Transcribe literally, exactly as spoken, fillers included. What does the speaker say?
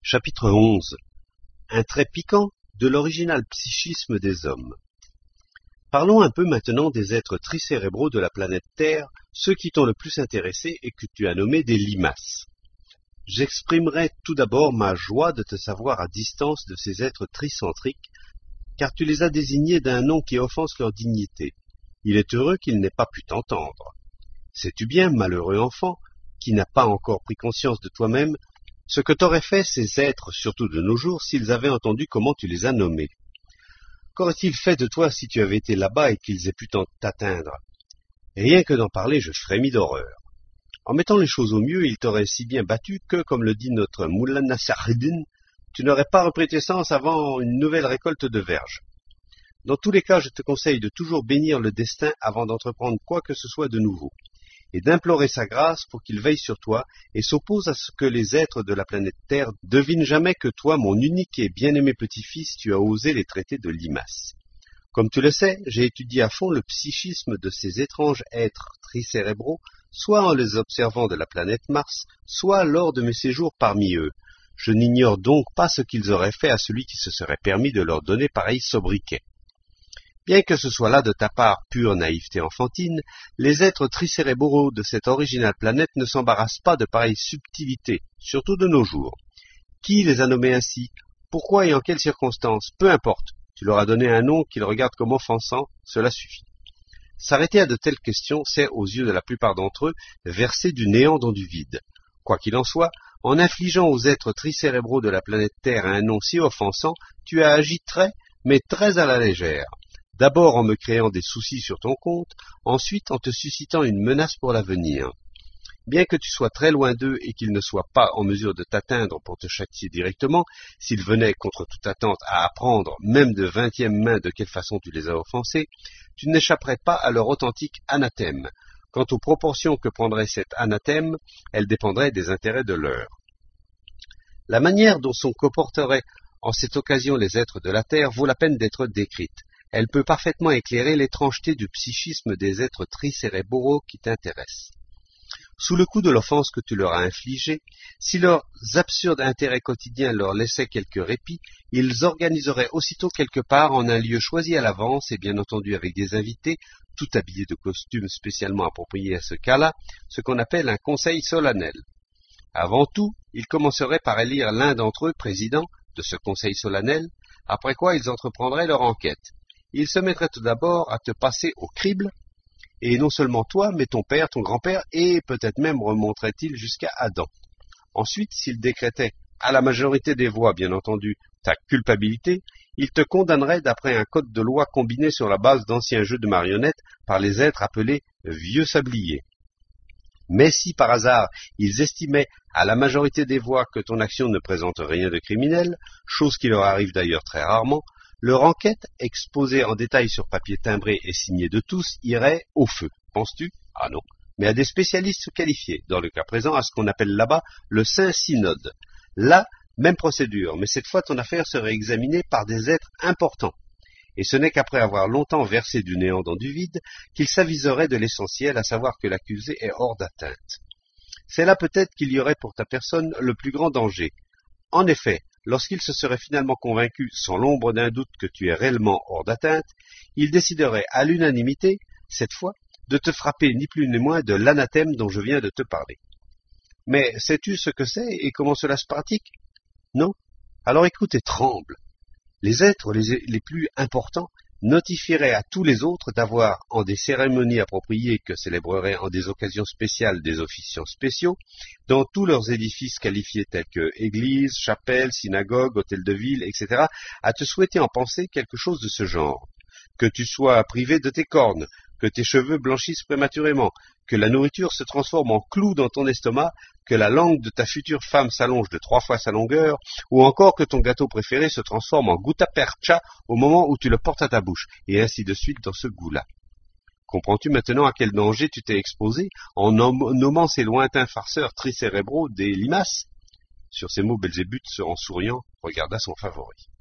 Chapitre onze. Un trait piquant de l'original psychisme des hommes. Parlons un peu maintenant des êtres tricérébraux de la planète Terre, ceux qui t'ont le plus intéressé et que tu as nommés des limaces. J'exprimerai tout d'abord ma joie de te savoir à distance de ces êtres tricentriques, car tu les as désignés d'un nom qui offense leur dignité. Il est heureux qu'ils n'aient pas pu t'entendre. Sais-tu bien, malheureux enfant, qui n'a pas encore pris conscience de toi-même, ce que t'auraient fait ces êtres, surtout de nos jours, s'ils avaient entendu comment tu les as nommés? Qu'auraient-ils fait de toi si tu avais été là-bas et qu'ils aient pu t'atteindre? Rien que d'en parler, je frémis d'horreur. En mettant les choses au mieux, ils t'auraient si bien battu que, comme le dit notre Moulin Nassareddin, tu n'aurais pas repris tes sens avant une nouvelle récolte de verges. Dans tous les cas, je te conseille de toujours bénir le destin avant d'entreprendre quoi que ce soit de nouveau, et d'implorer sa grâce pour qu'il veille sur toi et s'oppose à ce que les êtres de la planète Terre devinent jamais que toi, mon unique et bien-aimé petit-fils, tu as osé les traiter de limaces. Comme tu le sais, j'ai étudié à fond le psychisme de ces étranges êtres tricérébraux, soit en les observant de la planète Mars, soit lors de mes séjours parmi eux. Je n'ignore donc pas ce qu'ils auraient fait à celui qui se serait permis de leur donner pareil sobriquet. Bien que ce soit là de ta part pure naïveté enfantine, les êtres tricérébraux de cette originale planète ne s'embarrassent pas de pareilles subtilités, surtout de nos jours. Qui les a nommés ainsi? Pourquoi et en quelles circonstances? Peu importe, tu leur as donné un nom qu'ils regardent comme offensant, cela suffit. S'arrêter à de telles questions, c'est, aux yeux de la plupart d'entre eux, verser du néant dans du vide. Quoi qu'il en soit, en infligeant aux êtres tricérébraux de la planète Terre un nom si offensant, tu as agi très, mais très à la légère. D'abord en me créant des soucis sur ton compte, ensuite en te suscitant une menace pour l'avenir. Bien que tu sois très loin d'eux et qu'ils ne soient pas en mesure de t'atteindre pour te châtier directement, s'ils venaient contre toute attente à apprendre, même de vingtième main, de quelle façon tu les as offensés, tu n'échapperais pas à leur authentique anathème. Quant aux proportions que prendrait cet anathème, elles dépendraient des intérêts de l'heure. La manière dont s'en comporteraient en cette occasion les êtres de la Terre vaut la peine d'être décrite. Elle peut parfaitement éclairer l'étrangeté du psychisme des êtres tricérébraux qui t'intéressent. Sous le coup de l'offense que tu leur as infligée, si leurs absurdes intérêts quotidiens leur laissaient quelque répit, ils organiseraient aussitôt quelque part en un lieu choisi à l'avance et bien entendu avec des invités, tout habillés de costumes spécialement appropriés à ce cas-là, ce qu'on appelle un conseil solennel. Avant tout, ils commenceraient par élire l'un d'entre eux président de ce conseil solennel, après quoi ils entreprendraient leur enquête. Ils se mettraient tout d'abord à te passer au crible, et non seulement toi, mais ton père, ton grand-père, et peut-être même remonteraient-ils jusqu'à Adam. Ensuite, s'ils décrétaient, à la majorité des voix, bien entendu, ta culpabilité, ils te condamneraient d'après un code de loi combiné sur la base d'anciens jeux de marionnettes par les êtres appelés vieux sabliers. Mais si par hasard ils estimaient à la majorité des voix que ton action ne présente rien de criminel, chose qui leur arrive d'ailleurs très rarement, leur enquête, exposée en détail sur papier timbré et signée de tous, irait au feu. Penses-tu? Ah non. Mais à des spécialistes qualifiés, dans le cas présent à ce qu'on appelle là-bas le Saint Synode. Là, même procédure, mais cette fois ton affaire serait examinée par des êtres importants. Et ce n'est qu'après avoir longtemps versé du néant dans du vide qu'ils s'aviseraient de l'essentiel, à savoir que l'accusé est hors d'atteinte. C'est là peut-être qu'il y aurait pour ta personne le plus grand danger. En effet, lorsqu'ils se seraient finalement convaincus, sans l'ombre d'un doute, que tu es réellement hors d'atteinte, ils décideraient à l'unanimité, cette fois, de te frapper ni plus ni moins de l'anathème dont je viens de te parler. Mais sais-tu ce que c'est et comment cela se pratique? Non? Alors écoute et tremble. Les êtres les, les plus importants notifieraient à tous les autres d'avoir, en des cérémonies appropriées que célébreraient en des occasions spéciales des officiants spéciaux, dans tous leurs édifices qualifiés tels que églises, chapelles, synagogues, hôtels de ville, et cetera, à te souhaiter en penser quelque chose de ce genre. Que tu sois privé de tes cornes, que tes cheveux blanchissent prématurément, que la nourriture se transforme en clous dans ton estomac, que la langue de ta future femme s'allonge de trois fois sa longueur, ou encore que ton gâteau préféré se transforme en gutta percha au moment où tu le portes à ta bouche, et ainsi de suite dans ce goût-là. Comprends-tu maintenant à quel danger tu t'es exposé en nommant ces lointains farceurs tricérébraux des limaces? Sur ces mots, Belzébuth, en souriant, regarda son favori.